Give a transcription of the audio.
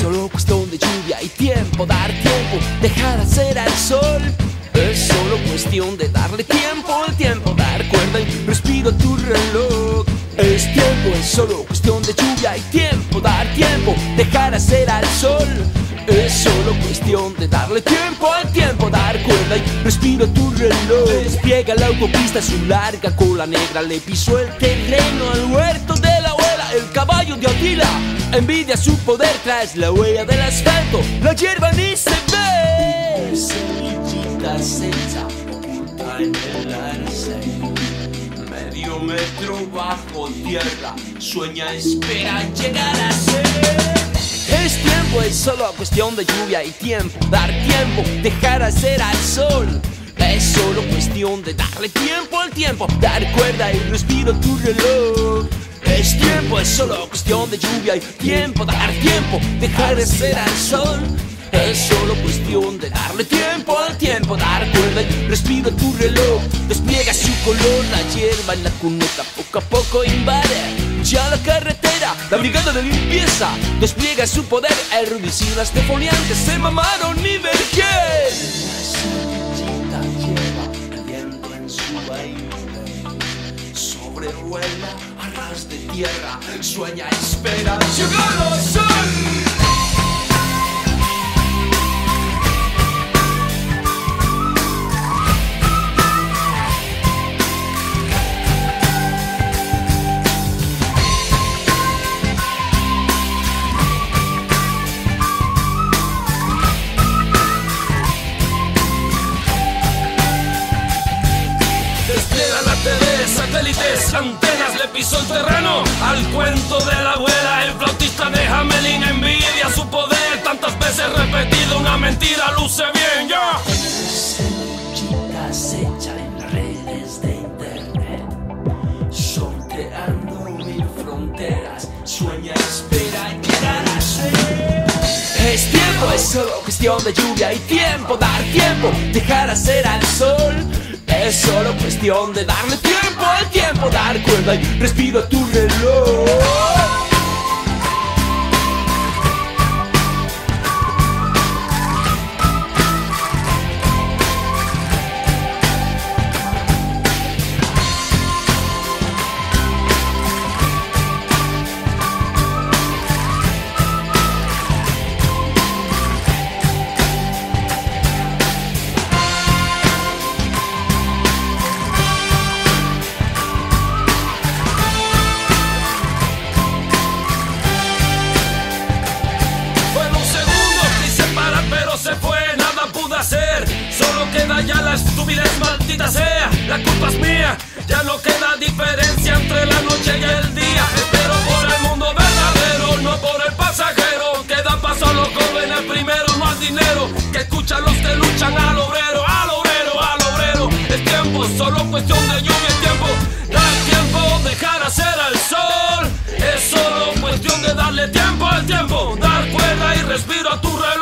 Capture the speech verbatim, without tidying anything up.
solo cuestión de lluvia y tiempo, dar tiempo, dejar hacer al sol. Es solo cuestión de darle tiempo al tiempo, dar cuerda y respiro a tu reloj. Es tiempo, es solo cuestión de lluvia y tiempo, dar tiempo, dejar hacer al sol. Es solo cuestión de darle tiempo al tiempo, dar cuerda y respiro a tu reloj. Despliega la autopista, su larga cola negra le pisó el terreno al huerto de la abuela. El caballo de Atila envidia su poder tras la huella del asfalto. La hierba ni se ve. Semillita seca oculta en el aire, medio metro bajo tierra, sueña, espera llegar a ser. Es tiempo, es solo cuestión de lluvia y tiempo, dar tiempo, dejar hacer al sol. Es solo cuestión de darle tiempo al tiempo, dar cuerda y respiro tu reloj. Es tiempo, es solo cuestión de lluvia y tiempo, dar tiempo, dejar hacer al sol. Es solo cuestión de darle tiempo al tiempo, dar cuerda y respiro tu reloj. Despliega su color, la hierba en la cuneta poco a poco invade ya la carretera. La brigada de limpieza despliega su poder. Herbicidas defoliantes se mamaron y vergel. La semillita lleva el viento en su baile, sobrevuela a ras de tierra, sueña, espera llegar al sol. Satélites, antenas, le pisó el terreno al cuento de la abuela. El flautista de Hamelin envidia su poder, tantas veces repetido una mentira luce bien, ya. Semillitas hechas en las redes de internet, sorteando mil fronteras, sueña, espera llegar a ser. Es tiempo, es solo cuestión de lluvia y tiempo, dar tiempo, dejar hacer al sol. Es solo cuestión de darle tiempo al tiempo, dar cuerda y respiro a tu reloj. Solo queda ya la estupidez, maldita sea, la culpa es mía. Ya no queda diferencia entre la noche y el día. Espero por el mundo verdadero, no por el pasajero. Que da paso a los jóvenes primero, no al dinero. Que escuchan los que luchan al obrero, al obrero, al obrero. Es tiempo, solo cuestión de lluvia y tiempo. Dar tiempo, dejar hacer al sol. Es solo cuestión de darle tiempo al tiempo. Dar cuerda y respiro a tu reloj.